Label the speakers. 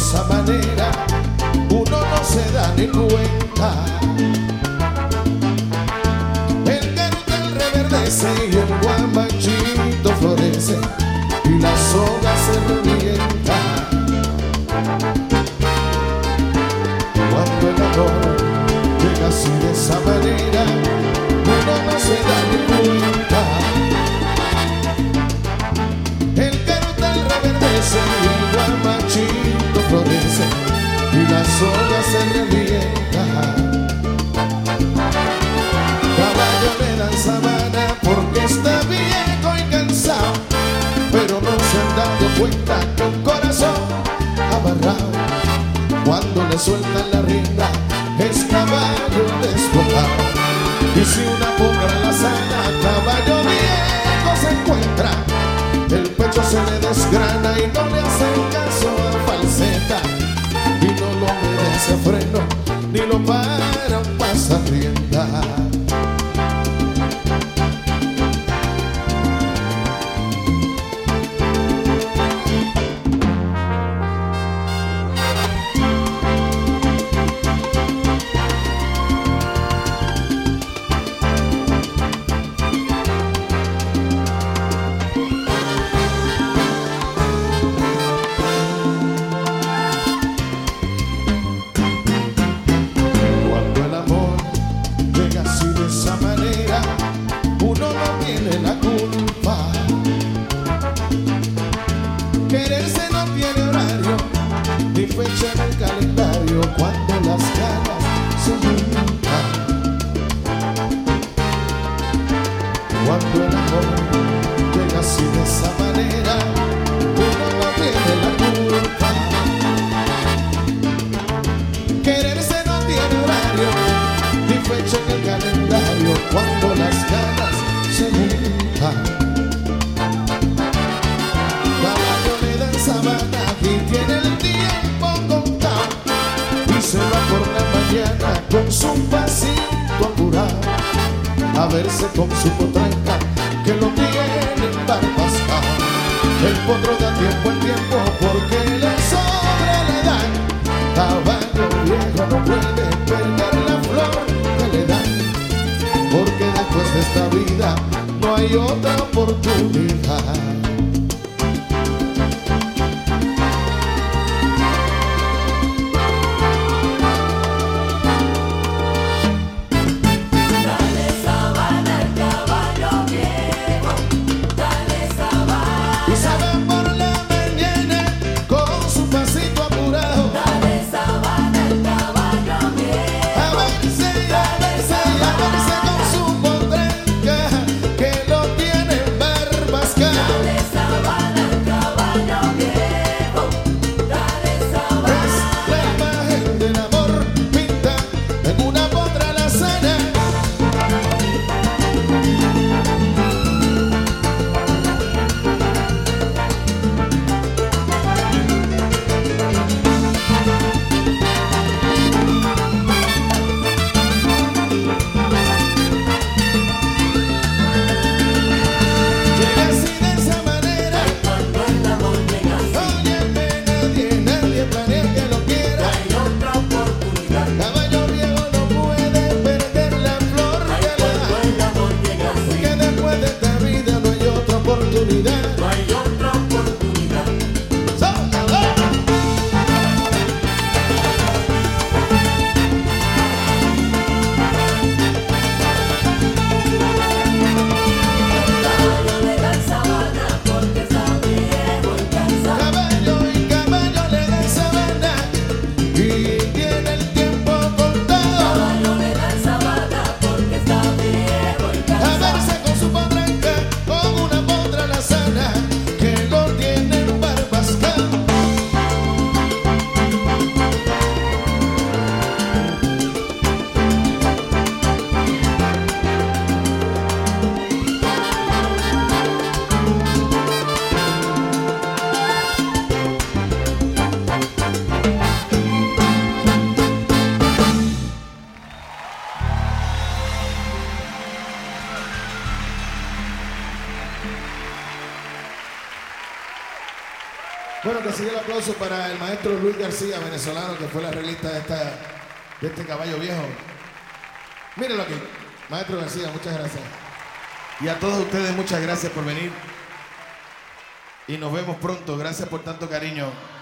Speaker 1: esa manera, uno no se da ni cuenta. El cartel reverdece y el guamachito florece y la soga se revienta. Cuando el amor llega así de esa manera, uno no se da ni cuenta. El cartel reverdece y el guamachito florece y la soga se revienta. Caballo le dan sabana porque está viejo y cansado, pero no se han dado cuenta que un corazón amarrado, cuando le sueltan la rienda, es caballo desbocado. Y si una potra la sana, caballo viejo se encuentra, el pecho se le desgrana y no le hacen caso a falseta, y no lo obedece a freno, ni lo para un pasarrienda. Quererse no tiene horario ni fecha en el calendario, cuando las ganas se juntan. Cuando el amor llega así de esa manera, uno no tiene la culpa. Quererse no tiene horario ni fecha en el calendario, cuando las ganas se juntan. Sabana y tiene el tiempo contado y se va por la mañana con su pasito apurado a verse con su potranca que lo tiene embarbascado. El potro da tiempo al tiempo porque le sobra la edad. Caballo viejo no puede perder la flor que le dan, porque después de esta vida no hay otra oportunidad.
Speaker 2: Dale
Speaker 1: Bueno, que sigue el aplauso para el maestro Luis García, venezolano, que fue el arreglista de este caballo viejo. Mírenlo aquí, maestro García, muchas gracias. Y a todos ustedes, muchas gracias por venir. Y nos vemos pronto, gracias por tanto cariño.